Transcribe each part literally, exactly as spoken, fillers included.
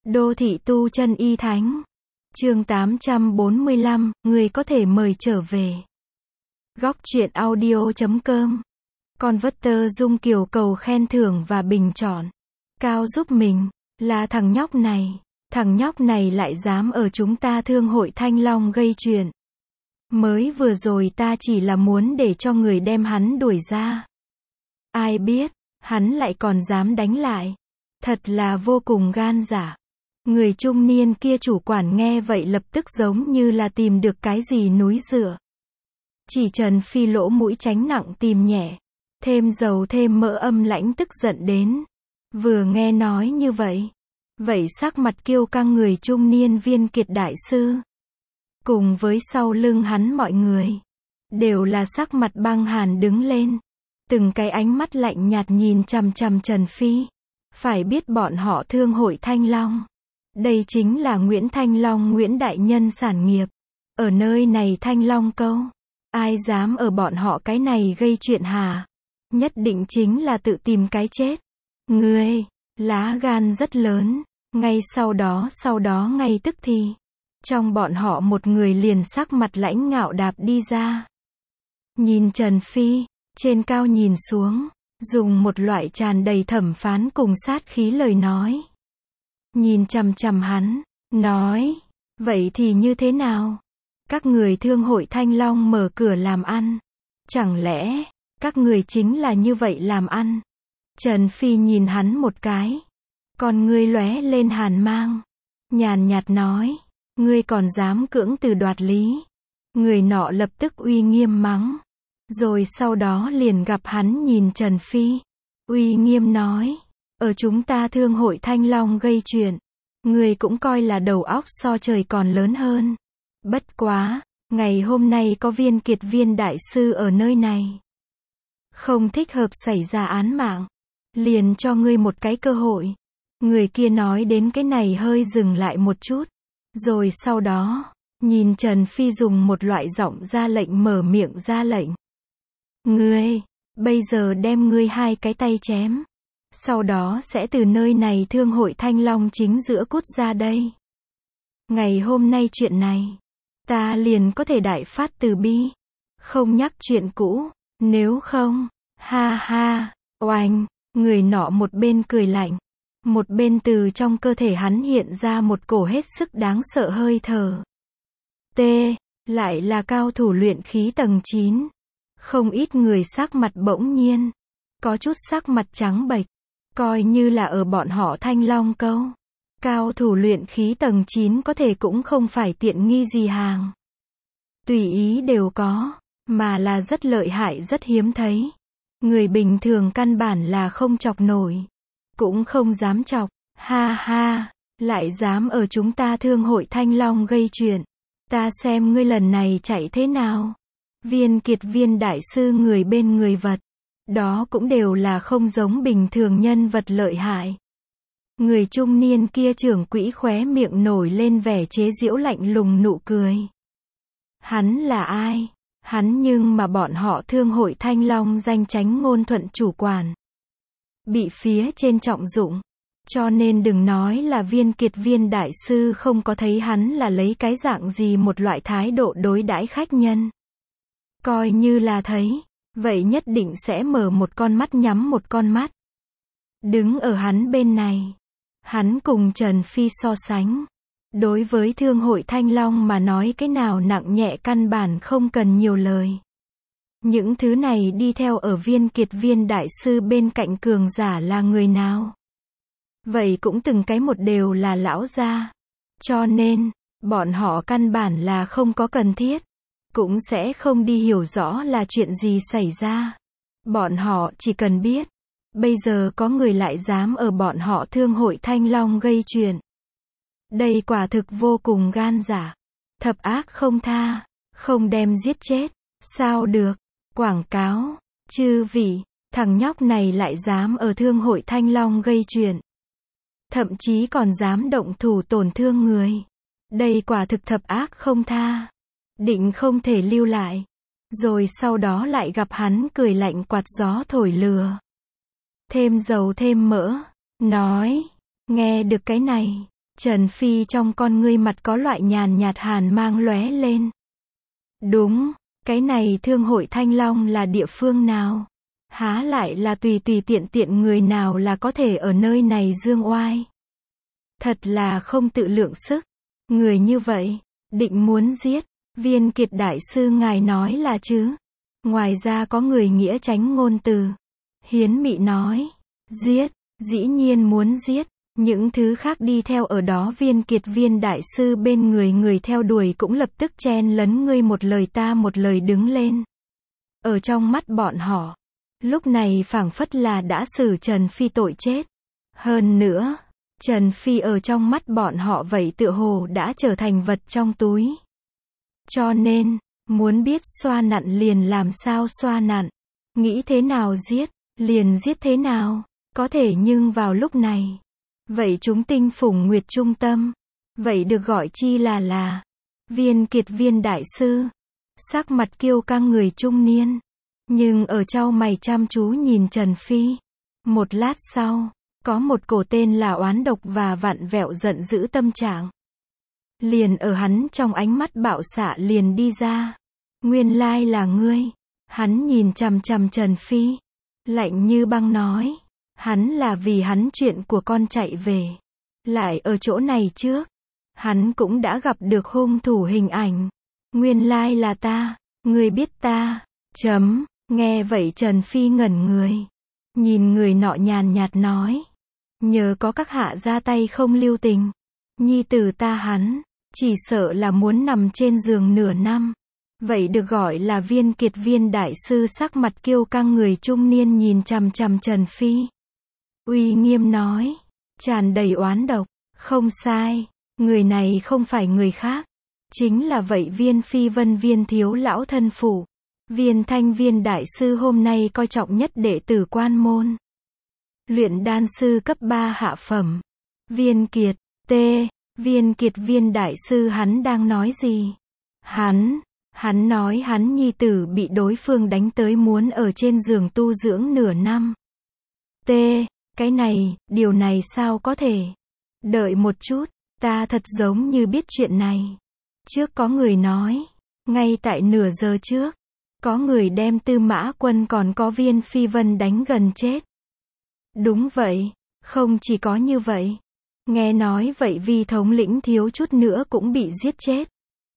Đô thị tu chân y thánh. Chương tám trăm bốn mươi lăm, người có thể mời trở về. Góc truyện audio chấm com. Converter Dung Kiều cầu khen thưởng và bình chọn. Cao giúp mình, là thằng nhóc này. Thằng nhóc này lại dám ở chúng ta thương hội Thanh Long gây chuyện. Mới vừa rồi ta chỉ là muốn để cho người đem hắn đuổi ra. Ai biết, hắn lại còn dám đánh lại. Thật là vô cùng gan dạ. Người trung niên kia chủ quản nghe vậy lập tức giống như là tìm được cái gì núi dựa. Chỉ Trần Phi lỗ mũi tránh nặng tìm nhẹ. Thêm dầu thêm mỡ âm lãnh tức giận đến. Vừa nghe nói như vậy. Vậy sắc mặt kiêu căng người trung niên Viên Kiệt đại sư. Cùng với sau lưng hắn mọi người. Đều là sắc mặt băng hàn đứng lên. Từng cái ánh mắt lạnh nhạt nhìn chằm chằm Trần Phi. Phải biết bọn họ thương hội Thanh Long. Đây chính là Nguyễn Thanh Long Nguyễn Đại Nhân sản nghiệp. Ở nơi này Thanh Long câu. Ai dám ở bọn họ cái này gây chuyện hả? Nhất định chính là tự tìm cái chết. Ngươi, lá gan rất lớn. Ngay sau đó sau đó ngay tức thì. Trong bọn họ một người liền sắc mặt lãnh ngạo đạp đi ra. Nhìn Trần Phi, trên cao nhìn xuống. Dùng một loại tràn đầy thẩm phán cùng sát khí lời nói. Nhìn chằm chằm hắn, nói, vậy thì như thế nào? Các người thương hội Thanh Long mở cửa làm ăn. Chẳng lẽ, các người chính là như vậy làm ăn? Trần Phi nhìn hắn một cái. Còn ngươi lóe lên hàn mang. Nhàn nhạt nói, ngươi còn dám cưỡng từ đoạt lý. Người nọ lập tức uy nghiêm mắng. Rồi sau đó liền gặp hắn nhìn Trần Phi. Uy nghiêm nói. Ở chúng ta thương hội Thanh Long gây chuyện. Người cũng coi là đầu óc so trời còn lớn hơn. Bất quá, ngày hôm nay có Viên Kiệt Viên đại sư ở nơi này. Không thích hợp xảy ra án mạng. Liền cho ngươi một cái cơ hội. Người kia nói đến cái này hơi dừng lại một chút. Rồi sau đó, nhìn Trần Phi dùng một loại giọng ra lệnh mở miệng ra lệnh. Ngươi, bây giờ đem ngươi hai cái tay chém. Sau đó sẽ từ nơi này thương hội Thanh Long chính giữa cút ra đây. Ngày hôm nay chuyện này, ta liền có thể đại phát từ bi. Không nhắc chuyện cũ, nếu không, ha ha, oanh, người nọ một bên cười lạnh. Một bên từ trong cơ thể hắn hiện ra một cổ hết sức đáng sợ hơi thở. T, lại là cao thủ luyện khí tầng chín. Không ít người sắc mặt bỗng nhiên. Có chút sắc mặt trắng bệch. Coi như là ở bọn họ Thanh Long câu. Cao thủ luyện khí tầng chín có thể cũng không phải tiện nghi gì hàng. Tùy ý đều có. Mà là rất lợi hại rất hiếm thấy. Người bình thường căn bản là không chọc nổi. Cũng không dám chọc. Ha ha. Lại dám ở chúng ta thương hội Thanh Long gây chuyện. Ta xem ngươi lần này chạy thế nào. Viên Kiệt Viên đại sư người bên người vật. Đó cũng đều là không giống bình thường nhân vật lợi hại. Người trung niên kia trưởng quỹ khóe miệng nổi lên vẻ chế giễu lạnh lùng nụ cười. Hắn là ai? Hắn nhưng mà bọn họ thương hội Thanh Long danh chánh ngôn thuận chủ quản. Bị phía trên trọng dụng. Cho nên đừng nói là Viên Kiệt Viên đại sư không có thấy hắn là lấy cái dạng gì một loại thái độ đối đãi khách nhân. Coi như là thấy. Vậy nhất định sẽ mở một con mắt nhắm một con mắt. Đứng ở hắn bên này. Hắn cùng Trần Phi so sánh. Đối với thương hội Thanh Long mà nói cái nào nặng nhẹ căn bản không cần nhiều lời. Những thứ này đi theo ở Viên Kiệt Viên đại sư bên cạnh cường giả là người nào? Vậy cũng từng cái một đều là lão gia. Cho nên, bọn họ căn bản là không có cần thiết. Cũng sẽ không đi hiểu rõ là chuyện gì xảy ra. Bọn họ chỉ cần biết. Bây giờ có người lại dám ở bọn họ thương hội Thanh Long gây chuyện. Đây quả thực vô cùng gan dạ. Thập ác không tha. Không đem giết chết. Sao được. Quảng cáo. Chư vị. Thằng nhóc này lại dám ở thương hội Thanh Long gây chuyện. Thậm chí còn dám động thủ tổn thương người. Đây quả thực thập ác không tha. Định không thể lưu lại. Rồi sau đó lại gặp hắn cười lạnh quạt gió thổi lừa. Thêm dầu thêm mỡ. Nói. Nghe được cái này. Trần Phi trong con ngươi mặt có loại nhàn nhạt hàn mang lóe lên. Đúng, cái này Thương hội Thanh Long là địa phương nào? Há lại là tùy tùy tiện tiện người nào là có thể ở nơi này dương oai. Thật là không tự lượng sức. Người như vậy, định muốn giết. Viên Kiệt đại sư ngài nói là chứ? Ngoài ra có người nghĩa tránh ngôn từ. Hiến Mị nói, giết, dĩ nhiên muốn giết. Những thứ khác đi theo ở đó Viên Kiệt viên đại sư bên người người theo đuổi cũng lập tức chen lấn ngươi một lời ta một lời đứng lên. Ở trong mắt bọn họ, lúc này phảng phất là đã xử Trần Phi tội chết. Hơn nữa, Trần Phi ở trong mắt bọn họ vậy tựa hồ đã trở thành vật trong túi. Cho nên, muốn biết xoa nặn liền làm sao xoa nặn. Nghĩ thế nào giết, liền giết thế nào. Có thể nhưng vào lúc này, vậy chúng tinh phủng nguyệt trung tâm. Vậy được gọi chi là là Viên Kiệt viên đại sư. Sắc mặt kiêu căng người trung niên. Nhưng ở trao mày chăm chú nhìn Trần Phi. Một lát sau, có một cổ tên là oán độc và vặn vẹo giận dữ tâm trạng. Liền ở hắn trong ánh mắt bạo xạ liền đi ra. Nguyên lai là ngươi. Hắn nhìn chằm chằm Trần Phi. Lạnh như băng nói. Hắn là vì hắn chuyện của con chạy về. Lại ở chỗ này trước. Hắn cũng đã gặp được hung thủ hình ảnh. Nguyên lai là ta. Ngươi biết ta. Chấm. Nghe vậy Trần Phi ngẩn người. Nhìn người nọ nhàn nhạt nói. Nhờ có các hạ ra tay không lưu tình. Nhi tử ta hắn. Chỉ sợ là muốn nằm trên giường nửa năm. Vậy được gọi là Viên Kiệt viên đại sư sắc mặt kiêu căng người trung niên nhìn chằm chằm Trần Phi. Uy nghiêm nói. Tràn đầy oán độc. Không sai. Người này không phải người khác. Chính là vậy Viên Phi Vân viên thiếu lão thân phụ. Viên Thanh viên đại sư hôm nay coi trọng nhất đệ tử quan môn. Luyện đan sư cấp ba hạ phẩm. Viên Kiệt, T. Viên Kiệt viên đại sư hắn đang nói gì? Hắn, hắn nói hắn nhi tử bị đối phương đánh tới muốn ở trên giường tu dưỡng nửa năm. T. Cái này, điều này sao có thể? Đợi một chút, ta thật giống như biết chuyện này. Trước có người nói, ngay tại nửa giờ trước, có người đem Tư Mã Quân còn có Viên Phi Vân đánh gần chết. Đúng vậy, không chỉ có như vậy. Nghe nói vậy Vi thống lĩnh thiếu chút nữa cũng bị giết chết.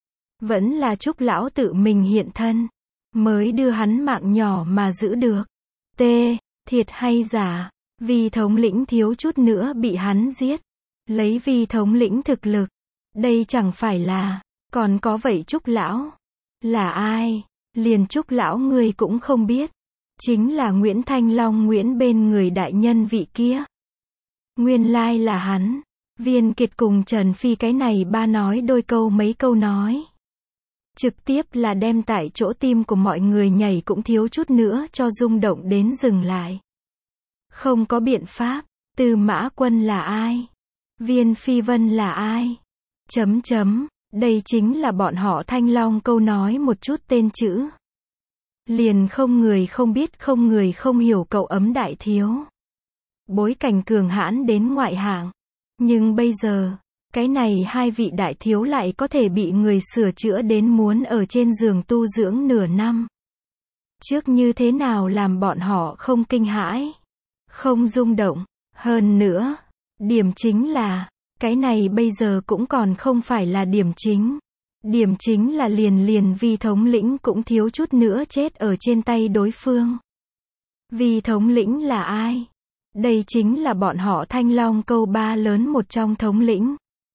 Vẫn là Trúc lão tự mình hiện thân, mới đưa hắn mạng nhỏ mà giữ được. T. Thiệt hay giả? Vi thống lĩnh thiếu chút nữa bị hắn giết. Lấy Vi thống lĩnh thực lực, đây chẳng phải là, còn có vậy Trúc lão. Là ai? Liền Trúc lão ngươi cũng không biết. Chính là Nguyễn Thanh Long Nguyễn bên người đại nhân vị kia. Nguyên lai là hắn. Viên Kiệt cùng Trần Phi cái này ba nói đôi câu mấy câu nói. Trực tiếp là đem tại chỗ tim của mọi người nhảy cũng thiếu chút nữa cho rung động đến dừng lại. Không có biện pháp. Tư Mã Quân là ai? Viên Phi Vân là ai? Chấm chấm. Đây chính là bọn họ Thanh Long câu nói một chút tên chữ. Liền không người không biết không người không hiểu cậu ấm đại thiếu. Bối cảnh cường hãn đến ngoại hạng. Nhưng bây giờ, cái này hai vị đại thiếu lại có thể bị người sửa chữa đến muốn ở trên giường tu dưỡng nửa năm. Trước như thế nào làm bọn họ không kinh hãi, không rung động. Hơn nữa, điểm chính là, cái này bây giờ cũng còn không phải là điểm chính. Điểm chính là liền liền Vi thống lĩnh cũng thiếu chút nữa chết ở trên tay đối phương. Vi thống lĩnh là ai? Đây chính là bọn họ Thanh Long câu ba lớn một trong thống lĩnh.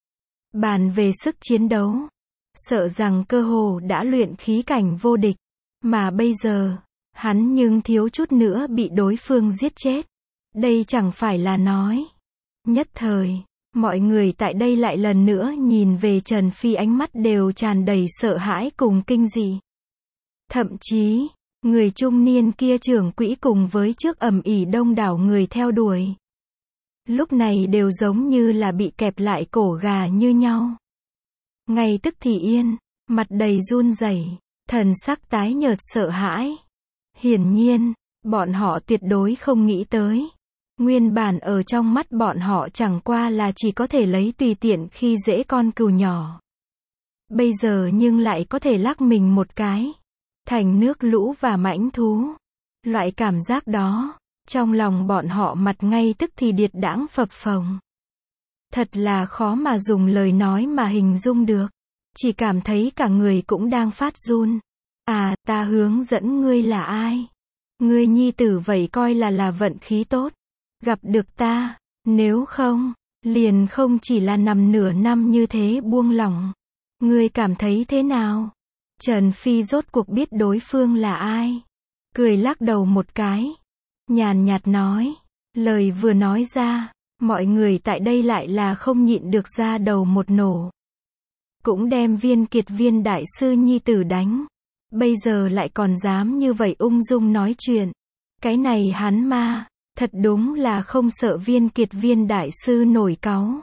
Bàn về sức chiến đấu, sợ rằng cơ hồ đã luyện khí cảnh vô địch. Mà bây giờ, hắn nhưng thiếu chút nữa bị đối phương giết chết. Đây chẳng phải là nói. Nhất thời, mọi người tại đây lại lần nữa nhìn về Trần Phi ánh mắt đều tràn đầy sợ hãi cùng kinh dị. Thậm chí, người trung niên kia trưởng quỹ cùng với trước ầm ĩ đông đảo người theo đuổi. Lúc này đều giống như là bị kẹp lại cổ gà như nhau. Ngay tức thì yên, mặt đầy run rẩy, thần sắc tái nhợt sợ hãi. Hiển nhiên, bọn họ tuyệt đối không nghĩ tới. Nguyên bản ở trong mắt bọn họ chẳng qua là chỉ có thể lấy tùy tiện khi dễ con cừu nhỏ. Bây giờ nhưng lại có thể lắc mình một cái, thành nước lũ và mãnh thú. Loại cảm giác đó, trong lòng bọn họ mặt ngay tức thì điệt đãng phập phồng. Thật là khó mà dùng lời nói mà hình dung được. Chỉ cảm thấy cả người cũng đang phát run. À, ta hướng dẫn ngươi là ai? Ngươi nhi tử vậy coi là là vận khí tốt. Gặp được ta, nếu không, liền không chỉ là nằm nửa năm như thế buông lỏng. Ngươi cảm thấy thế nào? Trần Phi rốt cuộc biết đối phương là ai. Cười lắc đầu một cái. Nhàn nhạt nói. Lời vừa nói ra, mọi người tại đây lại là không nhịn được ra đầu một nổ. Cũng đem Viên Kiệt Viên đại sư nhi tử đánh. Bây giờ lại còn dám như vậy ung dung nói chuyện. Cái này hắn ma, thật đúng là không sợ Viên Kiệt Viên đại sư nổi cáu.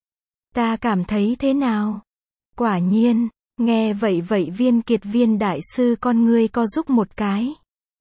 Ta cảm thấy thế nào? Quả nhiên, nghe vậy vậy Viên Kiệt Viên đại sư con ngươi co rúm một cái.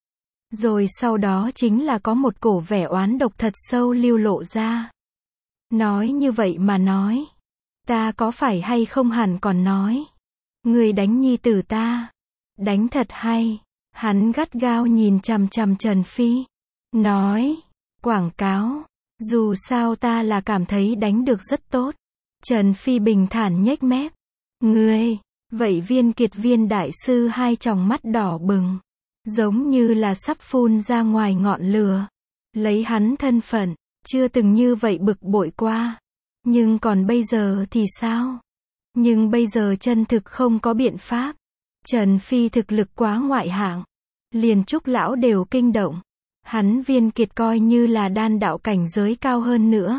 Rồi sau đó chính là có một cổ vẻ oán độc thật sâu lưu lộ ra. Nói như vậy mà nói, ta có phải hay không hẳn còn nói. Người đánh nhi tử ta. Đánh thật hay. Hắn gắt gao nhìn chằm chằm Trần Phi. Nói, quảng cáo. Dù sao ta là cảm thấy đánh được rất tốt. Trần Phi bình thản nhếch mép. Ngươi, vậy Viên Kiệt Viên đại sư hai tròng mắt đỏ bừng. Giống như là sắp phun ra ngoài ngọn lửa. Lấy hắn thân phận, chưa từng như vậy bực bội qua. Nhưng còn bây giờ thì sao? Nhưng bây giờ chân thực không có biện pháp. Trần Phi thực lực quá ngoại hạng. Liền Trúc lão đều kinh động. Hắn Viên Kiệt coi như là đan đạo cảnh giới cao hơn nữa.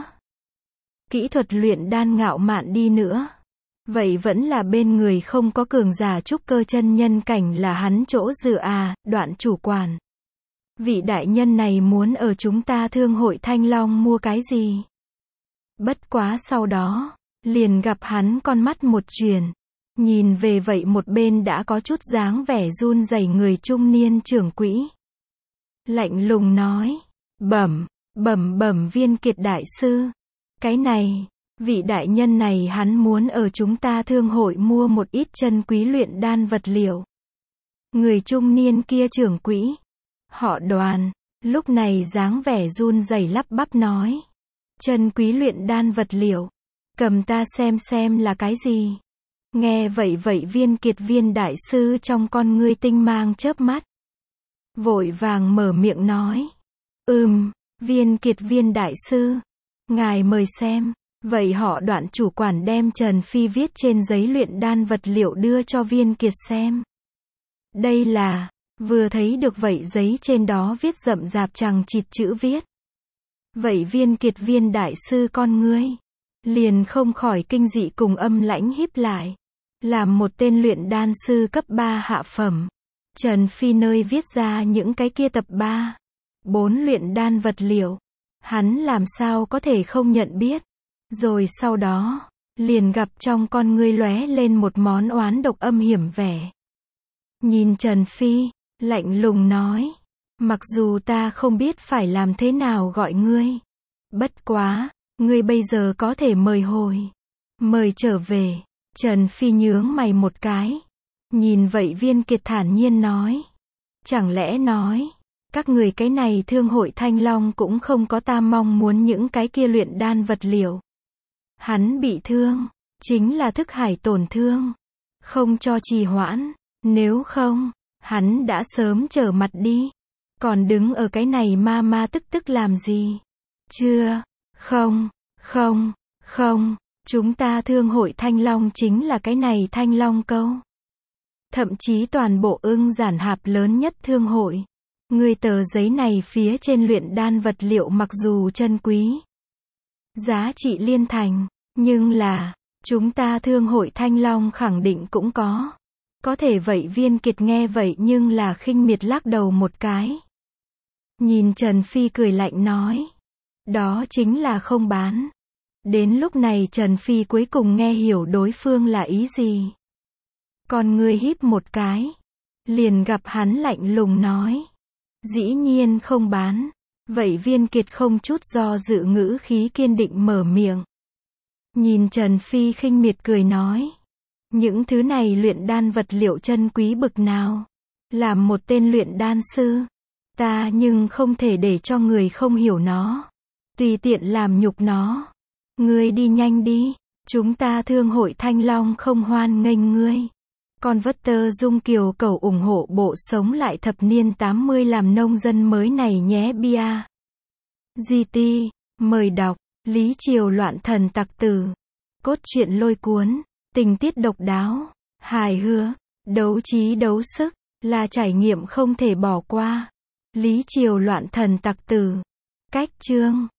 Kỹ thuật luyện đan ngạo mạn đi nữa. Vậy vẫn là bên người không có cường giả trúc cơ chân nhân cảnh là hắn chỗ dựa à, Đoạn chủ quản. Vị đại nhân này muốn ở chúng ta thương hội Thanh Long mua cái gì? Bất quá sau đó, liền gặp hắn con mắt một chuyển. Nhìn về vậy một bên đã có chút dáng vẻ run rẩy người trung niên trưởng quỹ. Lạnh lùng nói, bẩm, bẩm bẩm Viên Kiệt đại sư. Cái này, vị đại nhân này hắn muốn ở chúng ta thương hội mua một ít chân quý luyện đan vật liệu. Người trung niên kia trưởng quỹ, họ Đoàn, lúc này dáng vẻ run rẩy lắp bắp nói. Chân quý luyện đan vật liệu, cầm ta xem xem là cái gì. Nghe vậy vậy Viên Kiệt Viên đại sư trong con ngươi tinh mang chớp mắt. Vội vàng mở miệng nói. Ừm, Viên Kiệt Viên đại sư, ngài mời xem. Vậy họ Đoạn chủ quản đem Trần Phi viết trên giấy luyện đan vật liệu đưa cho Viên Kiệt xem. Đây là, vừa thấy được vậy giấy trên đó viết rậm rạp chằng chịt chữ viết. Vậy Viên Kiệt Viên đại sư con ngươi, liền không khỏi kinh dị cùng âm lãnh híp lại. Làm một tên luyện đan sư cấp ba hạ phẩm. Trần Phi nơi viết ra những cái kia tập ba, bốn luyện đan vật liệu. Hắn làm sao có thể không nhận biết. Rồi sau đó, liền gặp trong con ngươi lóe lên một món oán độc âm hiểm vẻ. Nhìn Trần Phi, lạnh lùng nói. Mặc dù ta không biết phải làm thế nào gọi ngươi. Bất quá, ngươi bây giờ có thể mời hồi. Mời trở về. Trần Phi nhướng mày một cái. Nhìn vậy Viên Kiệt thản nhiên nói. Chẳng lẽ nói, các người cái này thương hội Thanh Long cũng không có ta mong muốn những cái kia luyện đan vật liệu. Hắn bị thương, chính là thức hải tổn thương. Không cho trì hoãn, nếu không, hắn đã sớm trở mặt đi. Còn đứng ở cái này ma ma tức tức làm gì? Chưa, không, không, không, chúng ta thương hội Thanh Long chính là cái này Thanh Long câu. Thậm chí toàn bộ ưng giản hạp lớn nhất thương hội. Người tờ giấy này phía trên luyện đan vật liệu mặc dù chân quý, giá trị liên thành, nhưng là, chúng ta thương hội Thanh Long khẳng định cũng có. Có thể vậy Viên Kiệt nghe vậy nhưng là khinh miệt lắc đầu một cái. Nhìn Trần Phi cười lạnh nói. Đó chính là không bán. Đến lúc này Trần Phi cuối cùng nghe hiểu đối phương là ý gì. Còn người híp một cái. Liền gặp hắn lạnh lùng nói. Dĩ nhiên không bán. Vậy Viên Kiệt không chút do dự ngữ khí kiên định mở miệng. Nhìn Trần Phi khinh miệt cười nói. Những thứ này luyện đan vật liệu chân quý bực nào. Làm một tên luyện đan sư. Ta nhưng không thể để cho người không hiểu nó. Tùy tiện làm nhục nó. Ngươi đi nhanh đi. Chúng ta thương hội Thanh Long không hoan nghênh ngươi. Converter Dung Kiều cầu ủng hộ bộ sống lại thập niên tám mươi làm nông dân mới này nhé bia. giê tê, mời đọc. Lý Triều loạn thần tặc tử. Cốt truyện lôi cuốn, tình tiết độc đáo, hài hước, đấu trí đấu sức, là trải nghiệm không thể bỏ qua. Lý Triều loạn thần tặc tử. Cách chương